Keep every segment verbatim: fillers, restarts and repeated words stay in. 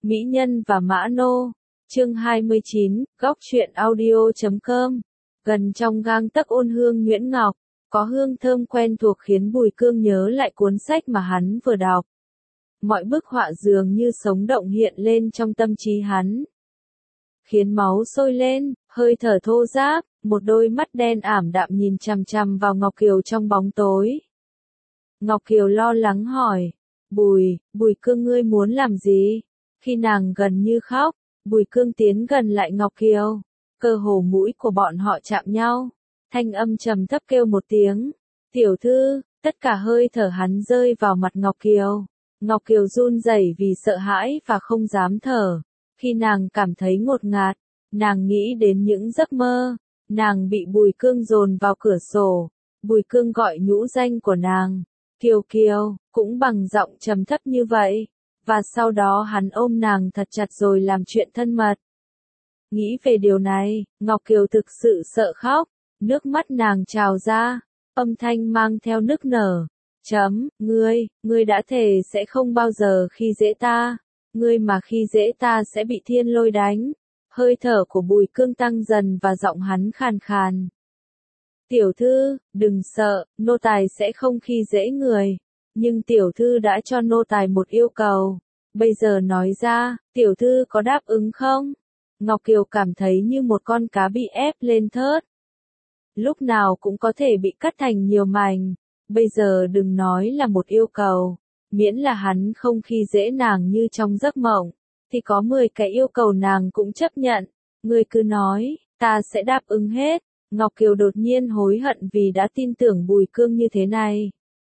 Mỹ Nhân và Mã Nô, chương hai mươi chín, góc truyện audio chấm com. Gần trong gang tấc ôn hương nhuyễn ngọc, có hương thơm quen thuộc khiến Bùi Cương nhớ lại cuốn sách mà hắn vừa đọc. Mọi bức họa dường như sống động hiện lên trong tâm trí hắn, khiến máu sôi lên, hơi thở thô ráp, một đôi mắt đen ảm đạm nhìn chằm chằm vào Ngọc Kiều trong bóng tối. Ngọc Kiều lo lắng hỏi, Bùi, Bùi Cương ngươi muốn làm gì? Khi nàng gần như khóc, Bùi Cương tiến gần lại Ngọc Kiều, cơ hồ mũi của bọn họ chạm nhau, thanh âm trầm thấp kêu một tiếng, tiểu thư, tất cả hơi thở hắn rơi vào mặt Ngọc Kiều. Ngọc Kiều run rẩy vì sợ hãi và không dám thở. Khi nàng cảm thấy ngột ngạt, nàng nghĩ đến những giấc mơ, nàng bị Bùi Cương dồn vào cửa sổ, Bùi Cương gọi nhũ danh của nàng, Kiều Kiều, cũng bằng giọng trầm thấp như vậy, và sau đó hắn ôm nàng thật chặt rồi làm chuyện thân mật. Nghĩ về điều này, Ngọc Kiều thực sự sợ khóc, nước mắt nàng trào ra, âm thanh mang theo nức nở. Chấm, ngươi, ngươi đã thề sẽ không bao giờ khi dễ ta, ngươi mà khi dễ ta sẽ bị thiên lôi đánh. Hơi thở của Bùi Cương tăng dần và giọng hắn khàn khàn. Tiểu thư, đừng sợ, nô tài sẽ không khi dễ người, nhưng tiểu thư đã cho nô tài một yêu cầu, bây giờ nói ra, tiểu thư có đáp ứng không? Ngọc Kiều cảm thấy như một con cá bị ép lên thớt, lúc nào cũng có thể bị cắt thành nhiều mảnh. Bây giờ đừng nói là một yêu cầu, miễn là hắn không khi dễ nàng như trong giấc mộng, thì có mười cái yêu cầu nàng cũng chấp nhận. Ngươi cứ nói, ta sẽ đáp ứng hết. Ngọc Kiều đột nhiên hối hận vì đã tin tưởng Bùi Cương như thế này.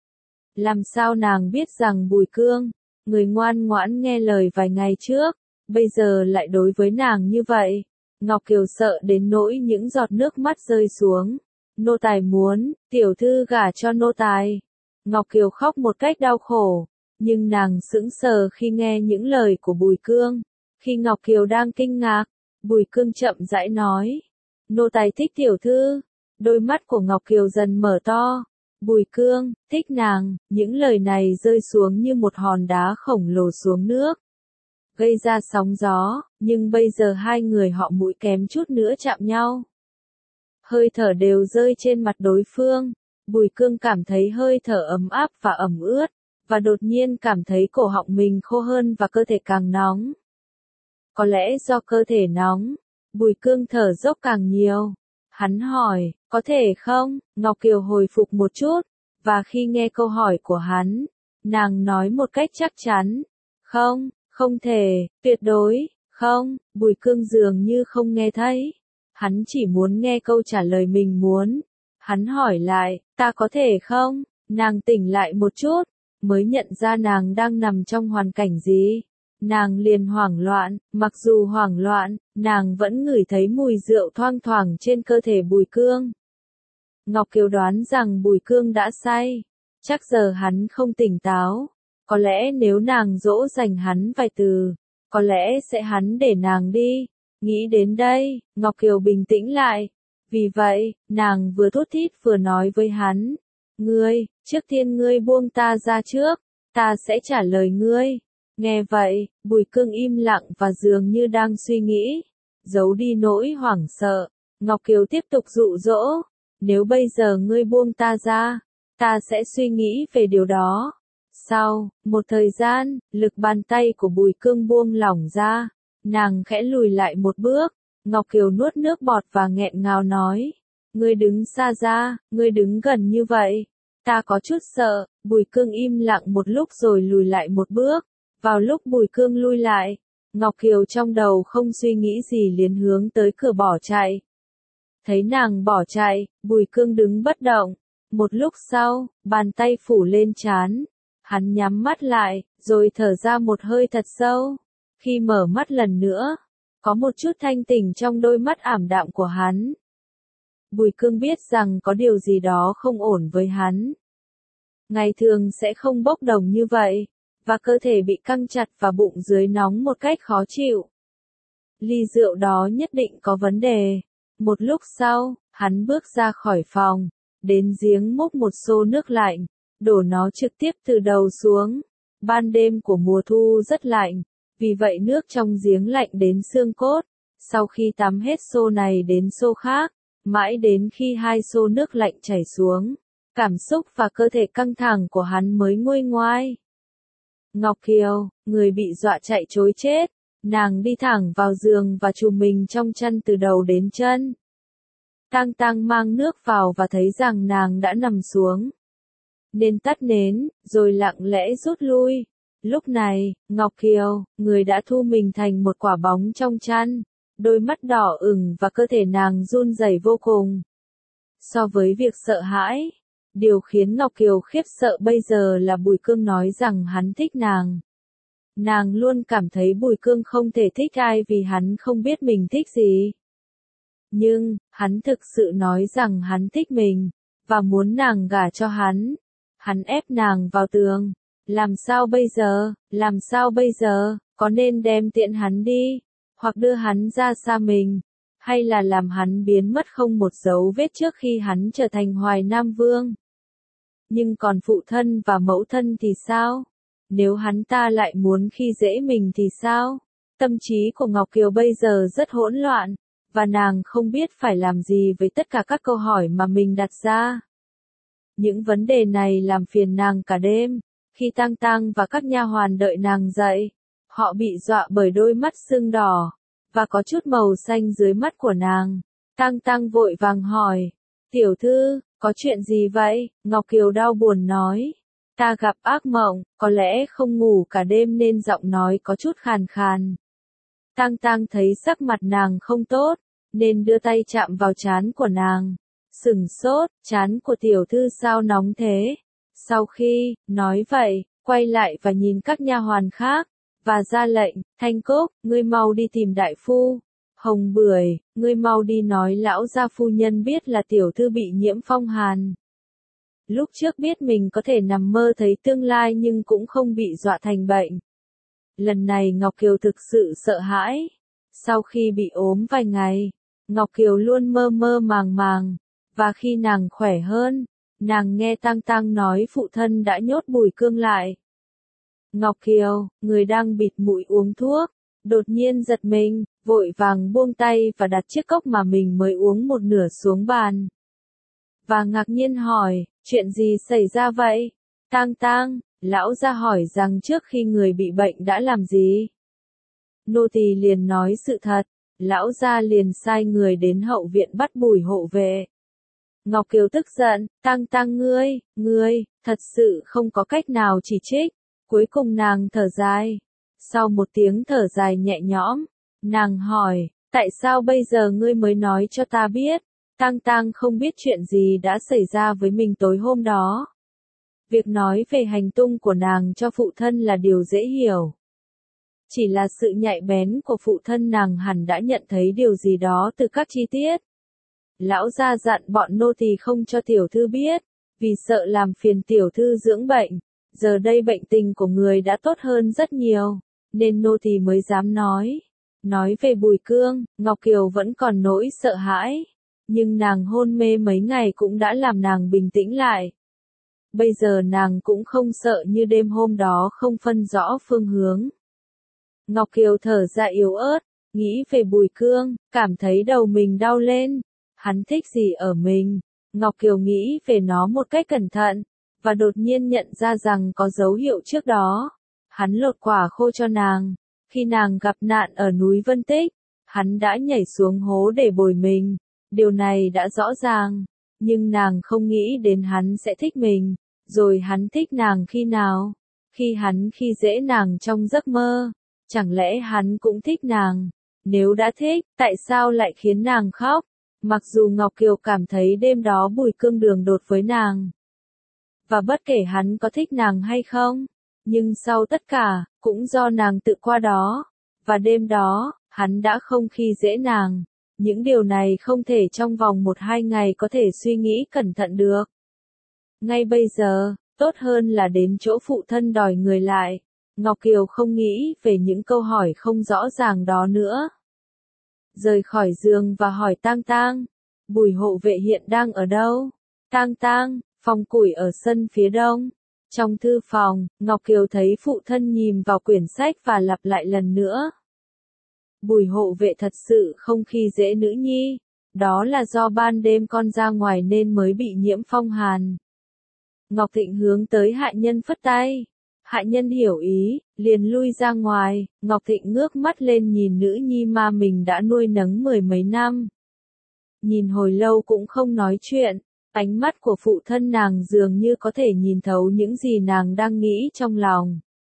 Làm sao nàng biết rằng Bùi Cương, người ngoan ngoãn nghe lời vài ngày trước, bây giờ lại đối với nàng như vậy. Ngọc Kiều sợ đến nỗi những giọt nước mắt rơi xuống. Nô tài muốn, tiểu thư gả cho nô tài. Ngọc Kiều khóc một cách đau khổ, nhưng nàng sững sờ khi nghe những lời của Bùi Cương. Khi Ngọc Kiều đang kinh ngạc, Bùi Cương chậm rãi nói, nô tài thích tiểu thư. Đôi mắt của Ngọc Kiều dần mở to. Bùi Cương, thích nàng, những lời này rơi xuống như một hòn đá khổng lồ xuống nước, gây ra sóng gió, nhưng bây giờ hai người họ mũi kém chút nữa chạm nhau. Hơi thở đều rơi trên mặt đối phương, Bùi Cương cảm thấy hơi thở ấm áp và ẩm ướt, và đột nhiên cảm thấy cổ họng mình khô hơn và cơ thể càng nóng. Có lẽ do cơ thể nóng, Bùi Cương thở dốc càng nhiều. Hắn hỏi, có thể không? Ngọc Kiều hồi phục một chút, và khi nghe câu hỏi của hắn, nàng nói một cách chắc chắn, không, không thể, tuyệt đối, không. Bùi Cương dường như không nghe thấy. Hắn chỉ muốn nghe câu trả lời mình muốn. Hắn hỏi lại, ta có thể không? Nàng tỉnh lại một chút, mới nhận ra nàng đang nằm trong hoàn cảnh gì. Nàng liền hoảng loạn, mặc dù hoảng loạn, nàng vẫn ngửi thấy mùi rượu thoang thoảng trên cơ thể Bùi Cương. Ngọc Kiều đoán rằng Bùi Cương đã say, chắc giờ hắn không tỉnh táo. Có lẽ nếu nàng dỗ dành hắn vài từ, có lẽ sẽ hắn để nàng đi. Nghĩ đến đây, Ngọc Kiều bình tĩnh lại. Vì vậy, nàng vừa thút thít vừa nói với hắn. Ngươi, trước tiên ngươi buông ta ra trước, ta sẽ trả lời ngươi. Nghe vậy, Bùi Cương im lặng và dường như đang suy nghĩ. Giấu đi nỗi hoảng sợ, Ngọc Kiều tiếp tục dụ dỗ. Nếu bây giờ ngươi buông ta ra, ta sẽ suy nghĩ về điều đó. Sau một thời gian, lực bàn tay của Bùi Cương buông lỏng ra. Nàng khẽ lùi lại một bước, Ngọc Kiều nuốt nước bọt và nghẹn ngào nói, ngươi đứng xa ra, ngươi đứng gần như vậy, ta có chút sợ. Bùi Cương im lặng một lúc rồi lùi lại một bước. Vào lúc Bùi Cương lui lại, Ngọc Kiều trong đầu không suy nghĩ gì liền hướng tới cửa bỏ chạy. Thấy nàng bỏ chạy, Bùi Cương đứng bất động. Một lúc sau, bàn tay phủ lên trán, hắn nhắm mắt lại, rồi thở ra một hơi thật sâu. Khi mở mắt lần nữa, có một chút thanh tỉnh trong đôi mắt ảm đạm của hắn. Bùi Cương biết rằng có điều gì đó không ổn với hắn. Ngày thường sẽ không bốc đồng như vậy, và cơ thể bị căng chặt và bụng dưới nóng một cách khó chịu. Ly rượu đó nhất định có vấn đề. Một lúc sau, hắn bước ra khỏi phòng, đến giếng múc một xô nước lạnh, đổ nó trực tiếp từ đầu xuống. Ban đêm của mùa thu rất lạnh. Vì vậy nước trong giếng lạnh đến xương cốt, sau khi tắm hết xô này đến xô khác, mãi đến khi hai xô nước lạnh chảy xuống, cảm xúc và cơ thể căng thẳng của hắn mới nguôi ngoai. Ngọc Kiều, người bị dọa chạy trối chết, nàng đi thẳng vào giường và trùm mình trong chăn từ đầu đến chân. Tang Tang mang nước vào và thấy rằng nàng đã nằm xuống, nên tắt nến, rồi lặng lẽ rút lui. Lúc này, Ngọc Kiều, người đã thu mình thành một quả bóng trong chăn, đôi mắt đỏ ửng và cơ thể nàng run rẩy vô cùng. So với việc sợ hãi, điều khiến Ngọc Kiều khiếp sợ bây giờ là Bùi Cương nói rằng hắn thích nàng. Nàng luôn cảm thấy Bùi Cương không thể thích ai vì hắn không biết mình thích gì. Nhưng, hắn thực sự nói rằng hắn thích mình, và muốn nàng gả cho hắn. Hắn ép nàng vào tường. Làm sao bây giờ, làm sao bây giờ, có nên đem tiễn hắn đi, hoặc đưa hắn ra xa mình, hay là làm hắn biến mất không một dấu vết trước khi hắn trở thành Hoài Nam Vương? Nhưng còn phụ thân và mẫu thân thì sao? Nếu hắn ta lại muốn khi dễ mình thì sao? Tâm trí của Ngọc Kiều bây giờ rất hỗn loạn, và nàng không biết phải làm gì với tất cả các câu hỏi mà mình đặt ra. Những vấn đề này làm phiền nàng cả đêm. Khi Tang Tang và các nha hoàn đợi nàng dậy, họ bị dọa bởi đôi mắt sưng đỏ, và có chút màu xanh dưới mắt của nàng. Tang Tang vội vàng hỏi, tiểu thư, có chuyện gì vậy? Ngọc Kiều đau buồn nói, ta gặp ác mộng, có lẽ không ngủ cả đêm nên giọng nói có chút khàn khàn. Tang Tang thấy sắc mặt nàng không tốt, nên đưa tay chạm vào trán của nàng. Sửng sốt, trán của tiểu thư sao nóng thế? Sau khi nói vậy, quay lại và nhìn các nha hoàn khác, và ra lệnh, Thanh Cúc, ngươi mau đi tìm đại phu. Hồng Bưởi, ngươi mau đi nói lão gia phu nhân biết là tiểu thư bị nhiễm phong hàn. Lúc trước biết mình có thể nằm mơ thấy tương lai nhưng cũng không bị dọa thành bệnh. Lần này Ngọc Kiều thực sự sợ hãi. Sau khi bị ốm vài ngày, Ngọc Kiều luôn mơ mơ màng màng, và khi nàng khỏe hơn, nàng nghe Tang Tang nói phụ thân đã nhốt Bùi Cương lại. Ngọc Kiều, người đang bịt mũi uống thuốc, đột nhiên giật mình, vội vàng buông tay và đặt chiếc cốc mà mình mới uống một nửa xuống bàn. Và ngạc nhiên hỏi, chuyện gì xảy ra vậy? Tang Tang, lão gia hỏi rằng trước khi người bị bệnh đã làm gì? Nô tỳ liền nói sự thật, lão gia liền sai người đến hậu viện bắt Bùi hộ vệ. Ngọc Kiều tức giận, Tang Tang ngươi, ngươi, thật sự không có cách nào chỉ trích. Cuối cùng nàng thở dài. Sau một tiếng thở dài nhẹ nhõm, nàng hỏi, tại sao bây giờ ngươi mới nói cho ta biết? Tang Tang không biết chuyện gì đã xảy ra với mình tối hôm đó. Việc nói về hành tung của nàng cho phụ thân là điều dễ hiểu. Chỉ là sự nhạy bén của phụ thân nàng hẳn đã nhận thấy điều gì đó từ các chi tiết. Lão gia dặn bọn nô tỳ không cho tiểu thư biết, vì sợ làm phiền tiểu thư dưỡng bệnh. Giờ đây bệnh tình của người đã tốt hơn rất nhiều, nên nô tỳ mới dám nói. Nói về Bùi Cương, Ngọc Kiều vẫn còn nỗi sợ hãi, nhưng nàng hôn mê mấy ngày cũng đã làm nàng bình tĩnh lại. Bây giờ nàng cũng không sợ như đêm hôm đó không phân rõ phương hướng. Ngọc Kiều thở ra yếu ớt, nghĩ về Bùi Cương, cảm thấy đầu mình đau lên. Hắn thích gì ở mình? Ngọc Kiều nghĩ về nó một cách cẩn thận, và đột nhiên nhận ra rằng có dấu hiệu trước đó. Hắn lột quả khô cho nàng. Khi nàng gặp nạn ở núi Vân Tích, hắn đã nhảy xuống hố để bồi mình. Điều này đã rõ ràng, nhưng nàng không nghĩ đến hắn sẽ thích mình. Rồi hắn thích nàng khi nào? Khi hắn khi dễ nàng trong giấc mơ. Chẳng lẽ hắn cũng thích nàng? Nếu đã thích, tại sao lại khiến nàng khóc? Mặc dù Ngọc Kiều cảm thấy đêm đó Bùi Cương đường đột với nàng. Và bất kể hắn có thích nàng hay không, nhưng sau tất cả, cũng do nàng tự qua đó. Và đêm đó, hắn đã không khi dễ nàng. Những điều này không thể trong vòng một hai ngày có thể suy nghĩ cẩn thận được. Ngay bây giờ, tốt hơn là đến chỗ phụ thân đòi người lại. Ngọc Kiều không nghĩ về những câu hỏi không rõ ràng đó nữa. Rời khỏi giường và hỏi Tang Tang, Bùi hộ vệ hiện đang ở đâu? Tang Tang, phòng củi ở sân phía đông. Trong thư phòng, Ngọc Kiều thấy phụ thân nhìn vào quyển sách và lặp lại lần nữa. Bùi hộ vệ thật sự không khi dễ nữ nhi, đó là do ban đêm con ra ngoài nên mới bị nhiễm phong hàn. Ngọc Thịnh hướng tới hạ nhân phất tay. Hạ nhân hiểu ý, liền lui ra ngoài, Ngọc Thịnh ngước mắt lên nhìn nữ nhi mà mình đã nuôi nấng mười mấy năm. Nhìn hồi lâu cũng không nói chuyện, ánh mắt của phụ thân nàng dường như có thể nhìn thấu những gì nàng đang nghĩ trong lòng.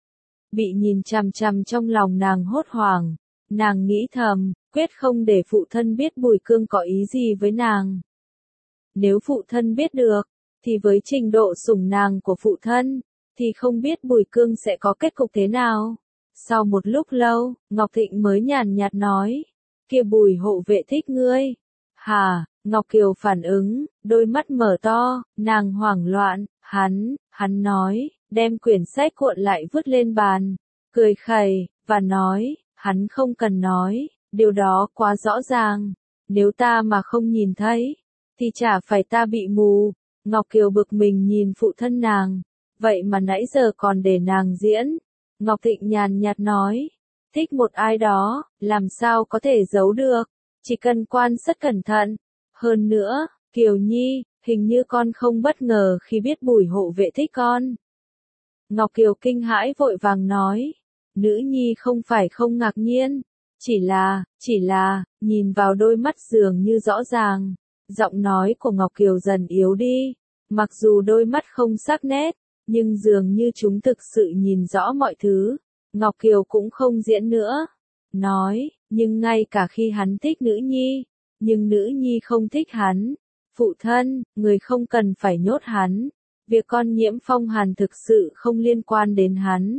Bị nhìn chằm chằm trong lòng nàng hốt hoảng, nàng nghĩ thầm, quyết không để phụ thân biết Bùi Cương có ý gì với nàng. Nếu phụ thân biết được, thì với trình độ sủng nàng của phụ thân, thì không biết Bùi Cương sẽ có kết cục thế nào. Sau một lúc lâu, Ngọc Thịnh mới nhàn nhạt nói, kia Bùi hộ vệ thích ngươi. Hà, Ngọc Kiều phản ứng, đôi mắt mở to, nàng hoảng loạn, hắn, hắn nói, đem quyển sách cuộn lại vứt lên bàn, cười khẩy, và nói, hắn không cần nói, điều đó quá rõ ràng, nếu ta mà không nhìn thấy, thì chả phải ta bị mù. Ngọc Kiều bực mình nhìn phụ thân nàng, vậy mà nãy giờ còn để nàng diễn. Ngọc Thịnh nhàn nhạt nói, thích một ai đó, làm sao có thể giấu được, chỉ cần quan sát cẩn thận. Hơn nữa, Kiều Nhi, hình như con không bất ngờ khi biết Bùi hộ vệ thích con. Ngọc Kiều kinh hãi vội vàng nói, nữ nhi không phải không ngạc nhiên, chỉ là, chỉ là, nhìn vào đôi mắt dường như rõ ràng. Giọng nói của Ngọc Kiều dần yếu đi, mặc dù đôi mắt không sắc nét, nhưng dường như chúng thực sự nhìn rõ mọi thứ. Ngọc Kiều cũng không diễn nữa, nói, nhưng ngay cả khi hắn thích nữ nhi, nhưng nữ nhi không thích hắn. Phụ thân, người không cần phải nhốt hắn, việc con nhiễm phong hàn thực sự không liên quan đến hắn.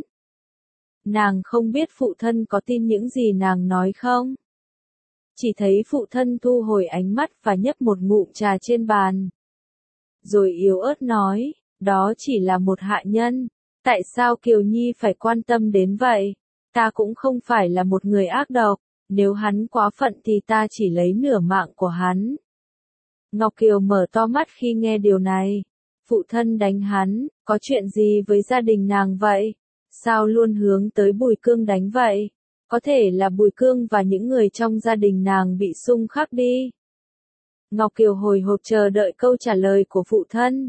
Nàng không biết phụ thân có tin những gì nàng nói không? Chỉ thấy phụ thân thu hồi ánh mắt và nhấp một ngụm trà trên bàn. Rồi yếu ớt nói, đó chỉ là một hạ nhân, tại sao Kiều Nhi phải quan tâm đến vậy? Ta cũng không phải là một người ác độc, nếu hắn quá phận thì ta chỉ lấy nửa mạng của hắn. Ngọc Kiều mở to mắt khi nghe điều này. Phụ thân đánh hắn, có chuyện gì với gia đình nàng vậy? Sao luôn hướng tới Bùi Cương đánh vậy? Có thể là Bùi Cương và những người trong gia đình nàng bị xung khắc đi. Ngọc Kiều hồi hộp chờ đợi câu trả lời của phụ thân.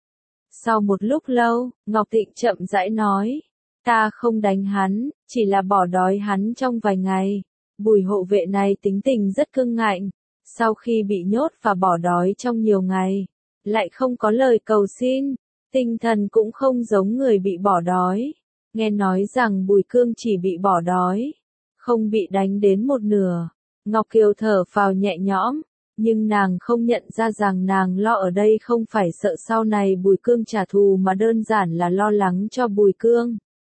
Sau một lúc lâu, Ngọc Thịnh chậm rãi nói, ta không đánh hắn, chỉ là bỏ đói hắn trong vài ngày. Bùi hộ vệ này tính tình rất cương ngạnh, sau khi bị nhốt và bỏ đói trong nhiều ngày, lại không có lời cầu xin, tinh thần cũng không giống người bị bỏ đói. Nghe nói rằng Bùi Cương chỉ bị bỏ đói, không bị đánh đến một nửa. Ngọc Kiều thở phào nhẹ nhõm, nhưng nàng không nhận ra rằng nàng lo ở đây không phải sợ sau này Bùi Cương trả thù mà đơn giản là lo lắng cho Bùi Cương.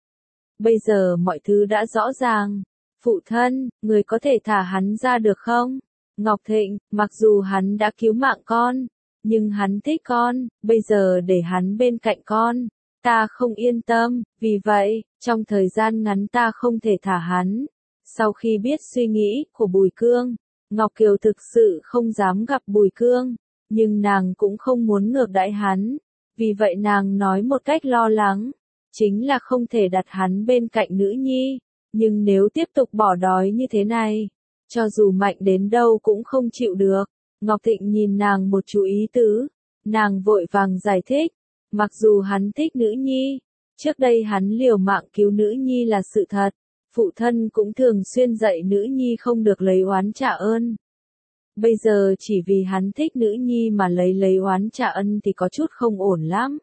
Bây giờ mọi thứ đã rõ ràng. Phụ thân, người có thể thả hắn ra được không? Ngọc Thịnh, mặc dù hắn đã cứu mạng con, nhưng hắn thích con, bây giờ để hắn bên cạnh con, ta không yên tâm, vì vậy, trong thời gian ngắn ta không thể thả hắn. Sau khi biết suy nghĩ của Bùi Cương, Ngọc Kiều thực sự không dám gặp Bùi Cương, nhưng nàng cũng không muốn ngược đãi hắn, vì vậy nàng nói một cách lo lắng, chính là không thể đặt hắn bên cạnh nữ nhi, nhưng nếu tiếp tục bỏ đói như thế này, cho dù mạnh đến đâu cũng không chịu được. Ngọc Thịnh nhìn nàng một chú ý tứ, nàng vội vàng giải thích, mặc dù hắn thích nữ nhi, trước đây hắn liều mạng cứu nữ nhi là sự thật, phụ thân cũng thường xuyên dạy nữ nhi không được lấy oán trả ơn. Bây giờ chỉ vì hắn thích nữ nhi mà lấy lấy oán trả ân thì có chút không ổn lắm.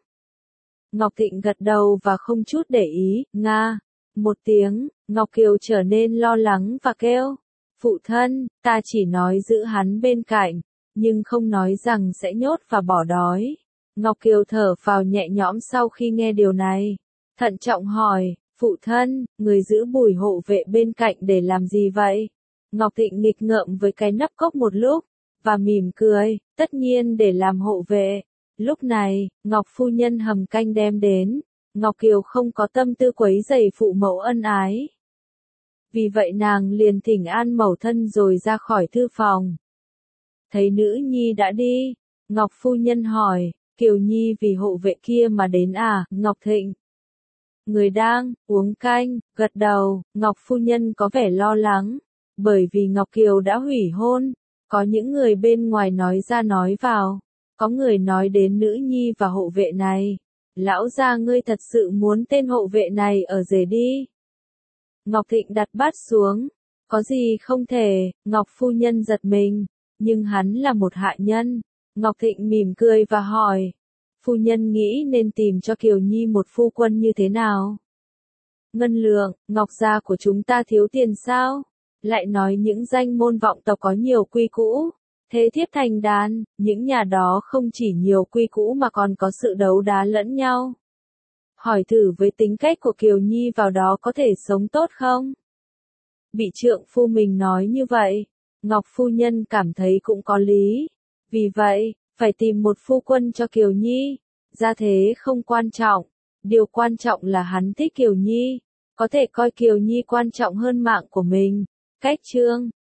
Ngọc Thịnh gật đầu và không chút để ý, nga. Một tiếng, Ngọc Kiều trở nên lo lắng và kêu, phụ thân, ta chỉ nói giữ hắn bên cạnh, nhưng không nói rằng sẽ nhốt và bỏ đói. Ngọc Kiều thở phào nhẹ nhõm sau khi nghe điều này, thận trọng hỏi, phụ thân, người giữ Bùi hộ vệ bên cạnh để làm gì vậy? Ngọc Thịnh nghịch ngợm với cái nắp cốc một lúc, và mỉm cười, tất nhiên để làm hộ vệ. Lúc này, Ngọc phu nhân hầm canh đem đến, Ngọc Kiều không có tâm tư quấy rầy phụ mẫu ân ái. Vì vậy nàng liền thỉnh an mẫu thân rồi ra khỏi thư phòng. Thấy nữ nhi đã đi, Ngọc phu nhân hỏi, Kiều Nhi vì hộ vệ kia mà đến à, Ngọc Thịnh. Người đang uống canh, gật đầu, Ngọc phu nhân có vẻ lo lắng, bởi vì Ngọc Kiều đã hủy hôn, có những người bên ngoài nói ra nói vào, có người nói đến nữ nhi và hộ vệ này. Lão gia ngươi thật sự muốn tên hộ vệ này ở rể đi. Ngọc Thịnh đặt bát xuống, có gì không thể, Ngọc phu nhân giật mình, nhưng hắn là một hạ nhân. Ngọc Thịnh mỉm cười và hỏi, phu nhân nghĩ nên tìm cho Kiều Nhi một phu quân như thế nào? Ngân Lượng, Ngọc gia của chúng ta thiếu tiền sao? Lại nói những danh môn vọng tộc có nhiều quy cũ, thế thiếp thành đàn, những nhà đó không chỉ nhiều quy cũ mà còn có sự đấu đá lẫn nhau. Hỏi thử với tính cách của Kiều Nhi vào đó có thể sống tốt không? Bị trượng phu mình nói như vậy, Ngọc phu nhân cảm thấy cũng có lý. Vì vậy, phải tìm một phu quân cho Kiều Nhi. Gia thế không quan trọng, điều quan trọng là hắn thích Kiều Nhi, có thể coi Kiều Nhi quan trọng hơn mạng của mình. Cách chương